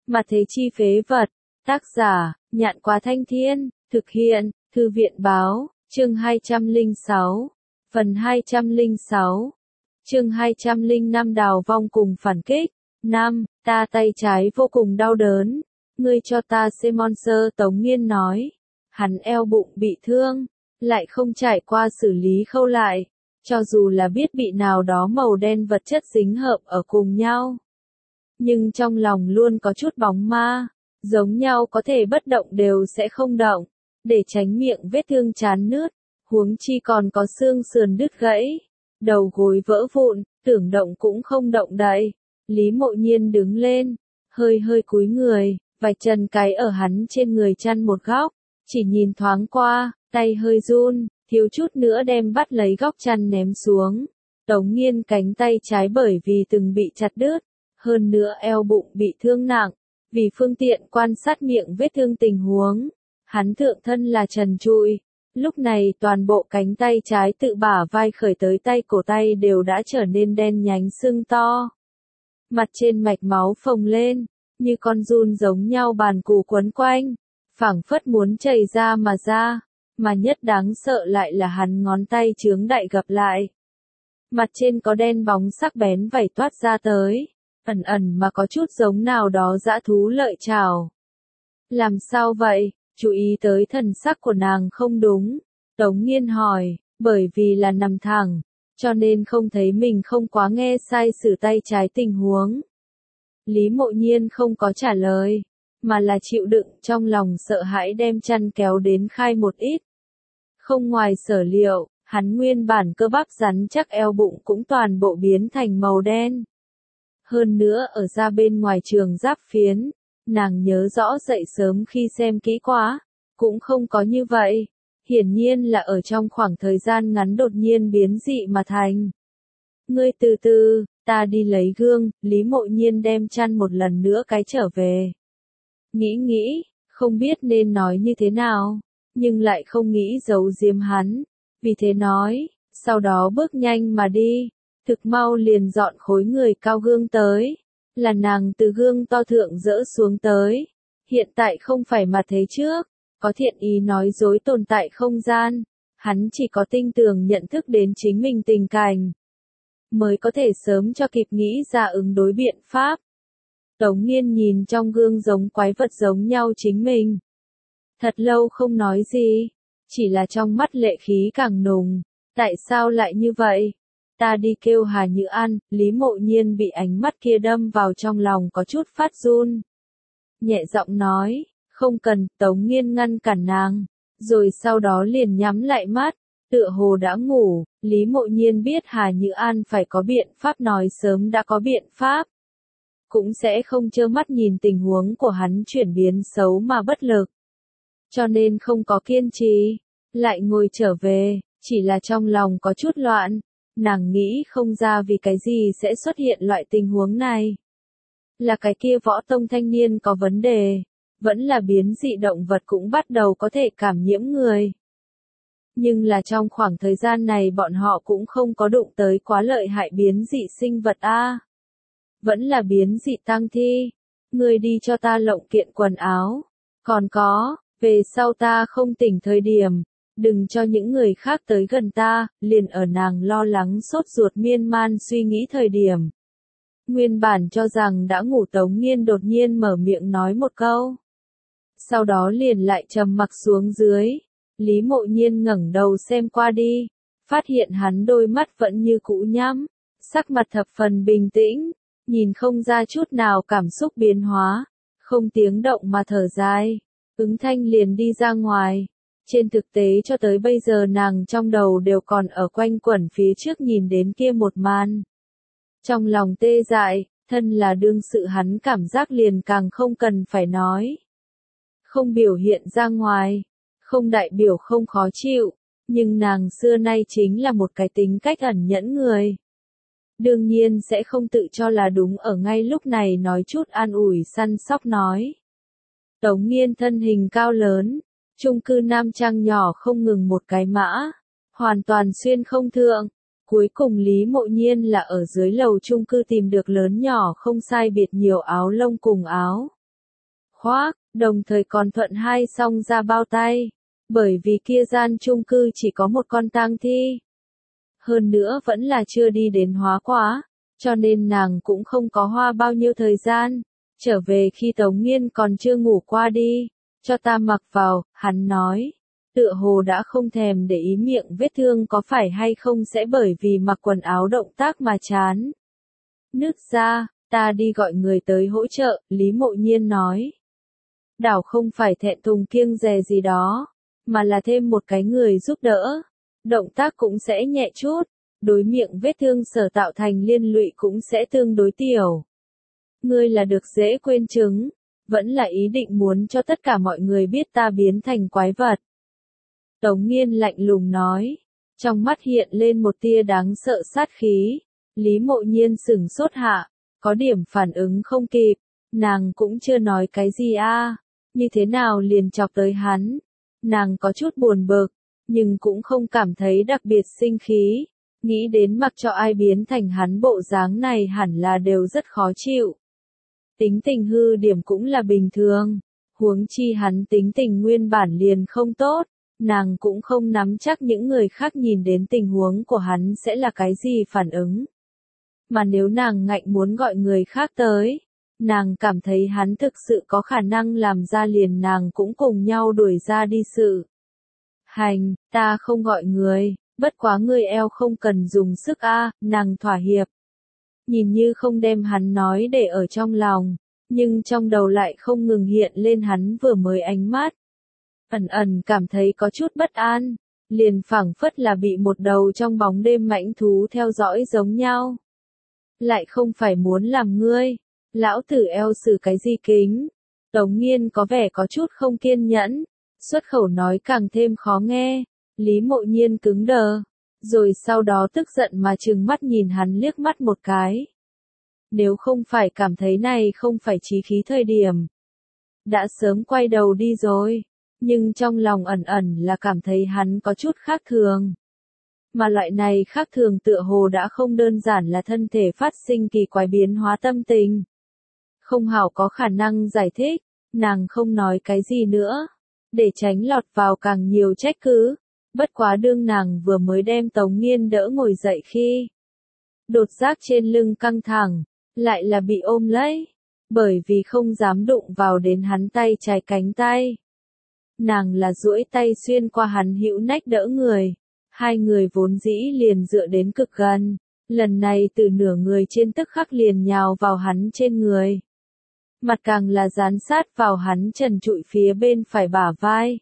Mà thế chi phế vật. Tác giả, Nhạn Quá Thanh Thiên, thực hiện, Thư viện Báo, chương 206, phần 206, chương 205 Đào vong cùng phản kích. 5. Ta tay trái vô cùng đau đớn. Ngươi cho ta Monster, Tống Nghiên nói. Hắn eo bụng bị thương, lại không trải qua xử lý khâu lại. Cho dù là biết bị nào đó màu đen vật chất dính hợp ở cùng nhau, nhưng trong lòng luôn có chút bóng ma, giống nhau có thể bất động đều sẽ không động, để tránh miệng vết thương chán nứt, huống chi còn có xương sườn đứt gãy, đầu gối vỡ vụn, tưởng động cũng không động đậy. Lý Mộ Nhiên đứng lên, hơi cúi người, vạch chân cái ở hắn trên người chăn một góc, chỉ nhìn thoáng qua, tay hơi run, thiếu chút nữa đem bắt lấy góc chăn ném xuống. Tống Nghiên cánh tay trái bởi vì từng bị chặt đứt, hơn nữa eo bụng bị thương nặng, vì phương tiện quan sát miệng vết thương tình huống, hắn thượng thân là trần trụi, lúc này toàn bộ cánh tay trái tự bả vai khởi tới tay cổ tay đều đã trở nên đen nhánh sưng to. Mặt trên mạch máu phồng lên, như con giun giống nhau bàn cù quấn quanh, phảng phất muốn chảy ra, mà nhất đáng sợ lại là hắn ngón tay chướng đại gập lại. Mặt trên có đen bóng sắc bén vảy toát ra tới, ẩn mà có chút giống nào đó dã thú lợi chảo. Làm sao vậy? Chú ý tới thần sắc của nàng không đúng. Tống Nghiên hỏi, bởi vì là nằm thẳng, cho nên không thấy mình không quá nghe sai sử tay trái tình huống. Lý Mộ Nhiên không có trả lời, mà là chịu đựng trong lòng sợ hãi đem chăn kéo đến khai một ít. Không ngoài sở liệu, hắn nguyên bản cơ bắp rắn chắc eo bụng cũng toàn bộ biến thành màu đen. Hơn nữa ở ra bên ngoài trường giáp phiến, nàng nhớ rõ dậy sớm khi xem kỹ quá, cũng không có như vậy. Hiển nhiên là ở trong khoảng thời gian ngắn đột nhiên biến dị mà thành. Ngươi từ từ, ta đi lấy gương. Lý Mộ Nhiên đem chăn một lần nữa cái trở về. Nghĩ, không biết nên nói như thế nào, nhưng lại không nghĩ giấu giếm hắn, vì thế nói, sau đó bước nhanh mà đi, thực mau liền dọn khối người cao gương tới, là nàng từ gương to thượng dỡ xuống tới, hiện tại không phải mà thế trước, có thiện ý nói dối tồn tại không gian, hắn chỉ có tinh tường nhận thức đến chính mình tình cảnh, mới có thể sớm cho kịp nghĩ ra ứng đối biện pháp. Tống Nghiên nhìn trong gương giống quái vật giống nhau chính mình. Thật lâu không nói gì, chỉ là trong mắt lệ khí càng nùng. Tại sao lại như vậy? Ta đi kêu Hà Nhữ An. Lý Mộ Nhiên bị ánh mắt kia đâm vào trong lòng có chút phát run. Nhẹ giọng nói, không cần. Tống Nghiên ngăn cản nàng, rồi sau đó liền nhắm lại mắt, tựa hồ đã ngủ. Lý Mộ Nhiên biết Hà Nhữ An phải có biện pháp, nói sớm đã có biện pháp, cũng sẽ không trơ mắt nhìn tình huống của hắn chuyển biến xấu mà bất lực. Cho nên không có kiên trì, lại ngồi trở về, chỉ là trong lòng có chút loạn, nàng nghĩ không ra vì cái gì sẽ xuất hiện loại tình huống này. Là cái kia võ tông thanh niên có vấn đề, vẫn là biến dị động vật cũng bắt đầu có thể cảm nhiễm người. Nhưng là trong khoảng thời gian này bọn họ cũng không có đụng tới quá lợi hại biến dị sinh vật a. Vẫn là biến dị tang thi. Ngươi đi cho ta lộng kiện quần áo. Còn có, về sau ta không tỉnh thời điểm, đừng cho những người khác tới gần ta. Liền ở nàng lo lắng sốt ruột miên man suy nghĩ thời điểm, nguyên bản cho rằng đã ngủ Tống Nghiên đột nhiên mở miệng nói một câu, sau đó liền lại trầm mặc xuống dưới. Lý Mộ Nhiên ngẩng đầu xem qua đi, phát hiện hắn đôi mắt vẫn như cũ nhắm, sắc mặt thập phần bình tĩnh, nhìn không ra chút nào cảm xúc biến hóa, không tiếng động mà thở dài, ứng thanh liền đi ra ngoài. Trên thực tế cho tới bây giờ nàng trong đầu đều còn ở quanh quẩn phía trước nhìn đến kia một màn. Trong lòng tê dại, thân là đương sự hắn cảm giác liền càng không cần phải nói. Không biểu hiện ra ngoài, không đại biểu không khó chịu, nhưng nàng xưa nay chính là một cái tính cách ẩn nhẫn người. Đương nhiên sẽ không tự cho là đúng ở ngay lúc này nói chút an ủi săn sóc nói. Tống Nghiên thân hình cao lớn, chung cư Nam Trang nhỏ không ngừng một cái mã, hoàn toàn xuyên không thượng. Cuối cùng Lý Mộ Nhiên là ở dưới lầu chung cư tìm được lớn nhỏ không sai biệt nhiều áo lông cùng áo khoác, đồng thời còn thuận hai song ra bao tay. Bởi vì kia gian chung cư chỉ có một con tang thi. Hơn nữa vẫn là chưa đi đến hóa quá, cho nên nàng cũng không có hoa bao nhiêu thời gian. Trở về khi Tống Nghiên còn chưa ngủ qua đi, cho ta mặc vào, hắn nói. Tựa hồ đã không thèm để ý miệng vết thương có phải hay không sẽ bởi vì mặc quần áo động tác mà chán. Nứt ra, ta đi gọi người tới hỗ trợ, Lý Mộ Nhiên nói. Đảo không phải thẹn thùng kiêng dè gì đó, mà là thêm một cái người giúp đỡ. Động tác cũng sẽ nhẹ chút, đối miệng vết thương sở tạo thành liên lụy cũng sẽ tương đối tiểu. Ngươi là được dễ quên chứng, vẫn là ý định muốn cho tất cả mọi người biết ta biến thành quái vật. Tống Nghiên lạnh lùng nói, trong mắt hiện lên một tia đáng sợ sát khí. Lý Mộ Nhiên sửng sốt hạ, có điểm phản ứng không kịp, nàng cũng chưa nói cái gì như thế nào liền chọc tới hắn. Nàng có chút buồn bực, nhưng cũng không cảm thấy đặc biệt sinh khí, nghĩ đến mặc cho ai biến thành hắn bộ dáng này hẳn là đều rất khó chịu. Tính tình hư điểm cũng là bình thường, huống chi hắn tính tình nguyên bản liền không tốt, nàng cũng không nắm chắc những người khác nhìn đến tình huống của hắn sẽ là cái gì phản ứng. Mà nếu nàng ngạnh muốn gọi người khác tới, nàng cảm thấy hắn thực sự có khả năng làm ra liền nàng cũng cùng nhau đuổi ra đi sự. Hành, ta không gọi người, bất quá ngươi eo không cần dùng sức nàng thỏa hiệp. Nhìn như không đem hắn nói để ở trong lòng, nhưng trong đầu lại không ngừng hiện lên hắn vừa mới ánh mắt. Ẩn ẩn cảm thấy có chút bất an, liền phảng phất là bị một đầu trong bóng đêm mãnh thú theo dõi giống nhau. Lại không phải muốn làm ngươi, lão tử eo xử cái gì kính. Tống Nghiên có vẻ có chút không kiên nhẫn, xuất khẩu nói càng thêm khó nghe. Lý Mộ Nhiên cứng đờ, rồi sau đó tức giận mà trừng mắt nhìn hắn liếc mắt một cái. Nếu không phải cảm thấy này không phải chí khí thời điểm, đã sớm quay đầu đi rồi, nhưng trong lòng ẩn ẩn là cảm thấy hắn có chút khác thường. Mà loại này khác thường tựa hồ đã không đơn giản là thân thể phát sinh kỳ quái biến hóa tâm tình. Không hảo có khả năng giải thích, nàng không nói cái gì nữa, để tránh lọt vào càng nhiều trách cứ. Bất quá đương nàng vừa mới đem Tống Nghiên đỡ ngồi dậy khi đột giác trên lưng căng thẳng, lại là bị ôm lấy, bởi vì không dám đụng vào đến hắn tay trái cánh tay. Nàng là duỗi tay xuyên qua hắn hữu nách đỡ người, hai người vốn dĩ liền dựa đến cực gần, lần này từ nửa người trên tức khắc liền nhào vào hắn trên người. Mặt càng là dán sát vào hắn trần trụi phía bên phải bả vai.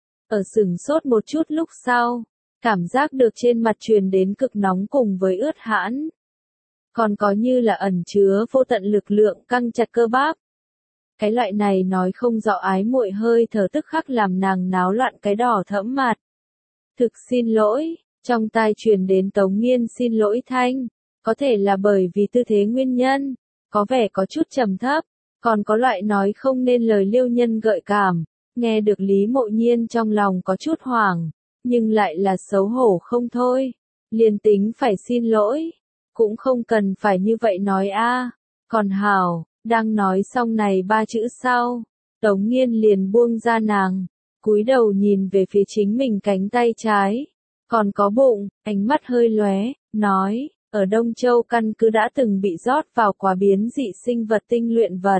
Ở sửng sốt một chút lúc sau, cảm giác được trên mặt truyền đến cực nóng cùng với ướt hãn. Còn có như là ẩn chứa vô tận lực lượng căng chặt cơ bắp. Cái loại này nói không rõ ái muội hơi thở tức khắc làm nàng náo loạn cái đỏ thẫm mặt. Thực xin lỗi, trong tai truyền đến Tống Nghiên xin lỗi thanh, có thể là bởi vì tư thế nguyên nhân, có vẻ có chút trầm thấp, còn có loại nói không nên lời liêu nhân gợi cảm. Nghe được Lý Mộ Nhiên trong lòng có chút hoảng, nhưng lại là xấu hổ không thôi. Liền tính phải xin lỗi, cũng không cần phải như vậy nói Còn hảo, đang nói xong này ba chữ sau, Tống Nghiên liền buông ra nàng, cúi đầu nhìn về phía chính mình cánh tay trái. Còn có bụng, ánh mắt hơi lóe, nói, ở Đông Châu căn cứ đã từng bị rót vào quá biến dị sinh vật tinh luyện vật.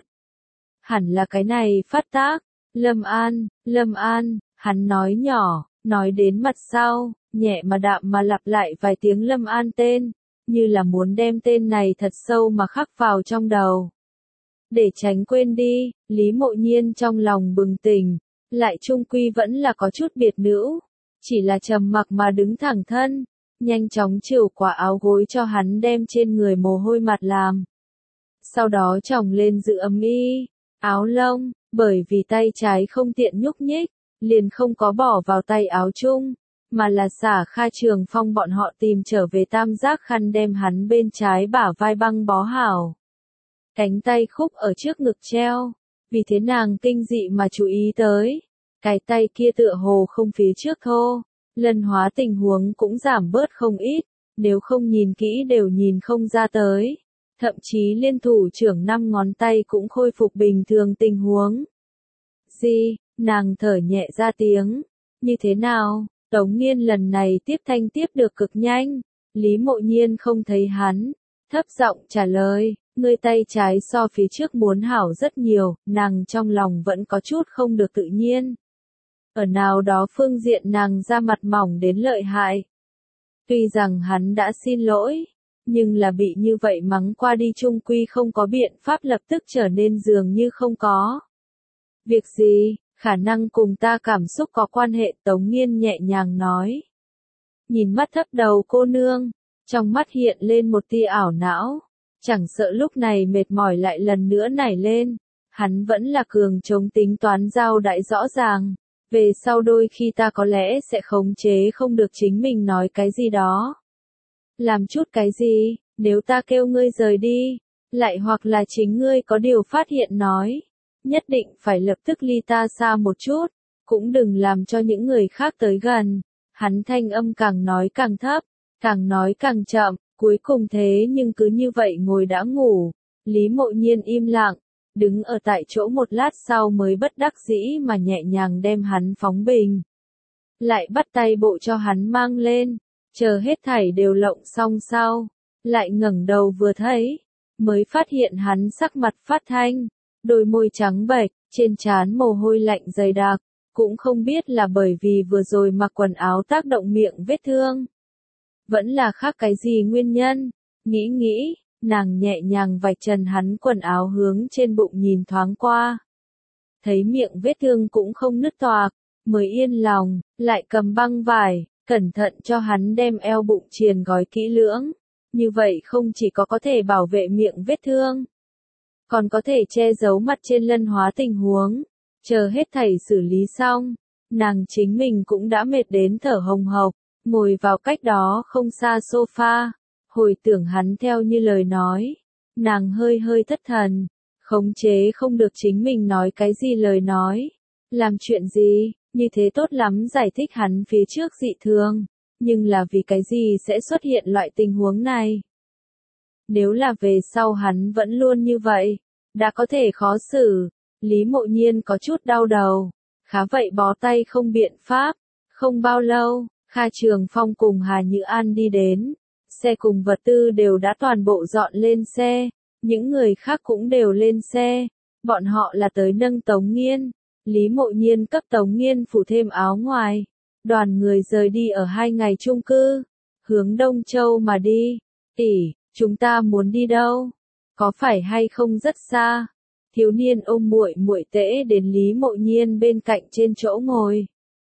Hẳn là cái này phát tác. Lâm An, hắn nói nhỏ, nói đến mặt sau, nhẹ mà đạm mà lặp lại vài tiếng Lâm An tên, như là muốn đem tên này thật sâu mà khắc vào trong đầu. Để tránh quên đi, Lý Mộ Nhiên trong lòng bừng tỉnh, lại chung quy vẫn là có chút biệt nữ, chỉ là trầm mặc mà đứng thẳng thân, nhanh chóng chịu quả áo gối cho hắn đem trên người mồ hôi mặt làm. Sau đó chồng lên giữ ấm y, áo lông. Bởi vì tay trái không tiện nhúc nhích, liền không có bỏ vào tay áo chung, mà là xả Kha Trường Phong bọn họ tìm trở về tam giác khăn đem hắn bên trái bả vai băng bó hảo. Cánh tay khúc ở trước ngực treo, vì thế nàng kinh dị mà chú ý tới. Cái tay kia tựa hồ không phía trước thô, lần hóa tình huống cũng giảm bớt không ít, nếu không nhìn kỹ đều nhìn không ra tới. Thậm chí liên thủ trưởng 5 ngón tay cũng khôi phục bình thường tình huống. gì? Nàng thở nhẹ ra tiếng. Như thế nào? Tống Nghiên lần này tiếp thanh tiếp được cực nhanh. Lý Mộ Nhiên không thấy hắn. Thấp giọng trả lời, ngươi tay trái so phía trước muốn hảo rất nhiều, nàng trong lòng vẫn có chút không được tự nhiên. Ở nào đó phương diện nàng ra mặt mỏng đến lợi hại. Tuy rằng hắn đã xin lỗi, nhưng là bị như vậy mắng qua đi chung quy không có biện pháp lập tức trở nên dường như không có. Việc gì, khả năng cùng ta cảm xúc có quan hệ, Tống Nghiên nhẹ nhàng nói. Nhìn mắt thấp đầu cô nương, trong mắt hiện lên một tia ảo não, chẳng sợ lúc này mệt mỏi lại lần nữa nảy lên, hắn vẫn là cường chống tính toán giao đại rõ ràng, về sau đôi khi ta có lẽ sẽ khống chế không được chính mình nói cái gì đó. Làm chút cái gì, nếu ta kêu ngươi rời đi, lại hoặc là chính ngươi có điều phát hiện nói, nhất định phải lập tức ly ta xa một chút, cũng đừng làm cho những người khác tới gần. Hắn thanh âm càng nói càng thấp, càng nói càng chậm, cuối cùng thế nhưng cứ như vậy ngồi đã ngủ. Lý Mộ Nhiên im lặng, đứng ở tại chỗ một lát sau mới bất đắc dĩ mà nhẹ nhàng đem hắn phóng bình. Lại bắt tay bộ cho hắn mang lên, chờ hết thảy đều lộng xong sau, lại ngẩng đầu vừa thấy, mới phát hiện hắn sắc mặt phát thanh, đôi môi trắng bệch, trên trán mồ hôi lạnh dày đặc, cũng không biết là bởi vì vừa rồi mặc quần áo tác động miệng vết thương. Vẫn là khác cái gì nguyên nhân, nghĩ, nàng nhẹ nhàng vạch trần hắn quần áo hướng trên bụng nhìn thoáng qua. Thấy miệng vết thương cũng không nứt toạc, mới yên lòng, lại cầm băng vải, cẩn thận cho hắn đem eo bụng triền gói kỹ lưỡng. Như vậy không chỉ có thể bảo vệ miệng vết thương, còn có thể che giấu mặt trên lân hóa tình huống. Chờ hết thảy xử lý xong, nàng chính mình cũng đã mệt đến thở hồng hộc, ngồi vào cách đó không xa sofa, hồi tưởng hắn theo như lời nói. Nàng hơi thất thần, khống chế không được chính mình nói cái gì lời nói. Làm chuyện gì, như thế tốt lắm giải thích hắn phía trước dị thường, nhưng là vì cái gì sẽ xuất hiện loại tình huống này. Nếu là về sau hắn vẫn luôn như vậy, đã có thể khó xử. Lý Mộ Nhiên có chút đau đầu, khá vậy bó tay không biện pháp. Không bao lâu, Kha Trường Phong cùng Hà Như An đi đến, xe cùng vật tư đều đã toàn bộ dọn lên xe, những người khác cũng đều lên xe, bọn họ là tới nâng Tống Nghiên. Lý Mộ Nhiên cấp Tống Nghiên phủ thêm áo ngoài, đoàn người rời đi ở 2 ngày chung cư, hướng Đông Châu mà đi. Tỷ, chúng ta muốn đi đâu? Có phải hay không rất xa? Thiếu niên ôm muội tễ đến Lý Mộ Nhiên bên cạnh trên chỗ ngồi.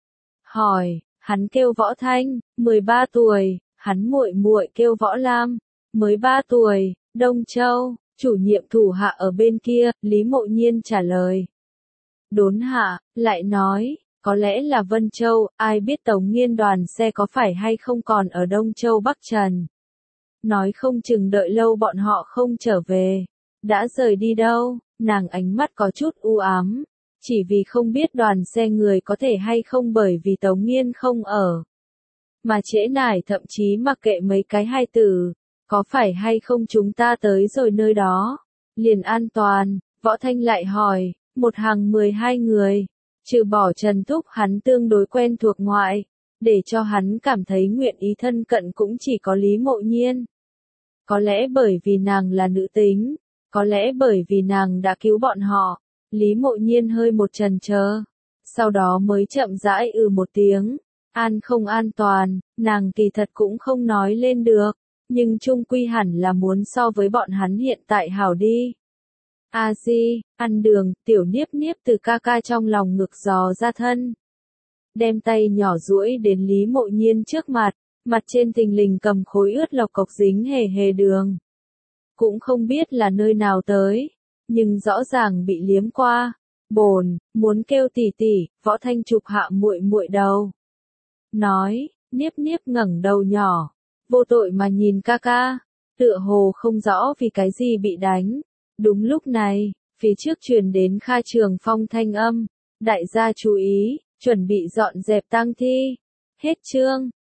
Hỏi, hắn kêu Võ Thanh, 13 tuổi, hắn muội kêu Võ Lam, mới 3 tuổi, Đông Châu, chủ nhiệm thủ hạ ở bên kia, Lý Mộ Nhiên trả lời. Đốn hạ, lại nói, có lẽ là Vân Châu, ai biết Tống Nghiên đoàn xe có phải hay không còn ở Đông Châu Bắc Trần. Nói không chừng đợi lâu bọn họ không trở về, đã rời đi đâu. Nàng ánh mắt có chút u ám, chỉ vì không biết đoàn xe người có thể hay không bởi vì Tống Nghiên không ở, mà trễ nải thậm chí mặc kệ mấy cái hai từ, có phải hay không chúng ta tới rồi nơi đó, liền an toàn. Võ Thanh lại hỏi, một hàng 12 người, trừ bỏ Trần Thúc hắn tương đối quen thuộc ngoại, để cho hắn cảm thấy nguyện ý thân cận cũng chỉ có Lý Mộ Nhiên. Có lẽ bởi vì nàng là nữ tính, có lẽ bởi vì nàng đã cứu bọn họ. Lý Mộ Nhiên hơi một chần chờ, sau đó mới chậm rãi một tiếng. An không an toàn, nàng kỳ thật cũng không nói lên được, nhưng chung quy hẳn là muốn so với bọn hắn hiện tại hảo đi. A Di, ăn đường, tiểu Niếp Niếp từ ca ca trong lòng ngực dò ra thân. Đem tay nhỏ duỗi đến Lý Mộ Nhiên trước mặt, mặt trên thình lình cầm khối ướt lộc cộc dính hề đường. Cũng không biết là nơi nào tới, nhưng rõ ràng bị liếm qua. Bồn, muốn kêu tỷ tỷ. Võ Thanh chụp hạ muội đầu. Nói, Niếp Niếp ngẩng đầu nhỏ, vô tội mà nhìn ca ca, tựa hồ không rõ vì cái gì bị đánh. Đúng lúc này, phía trước truyền đến Kha Trường Phong thanh âm, đại gia chú ý, chuẩn bị dọn dẹp tang thi. Hết chương.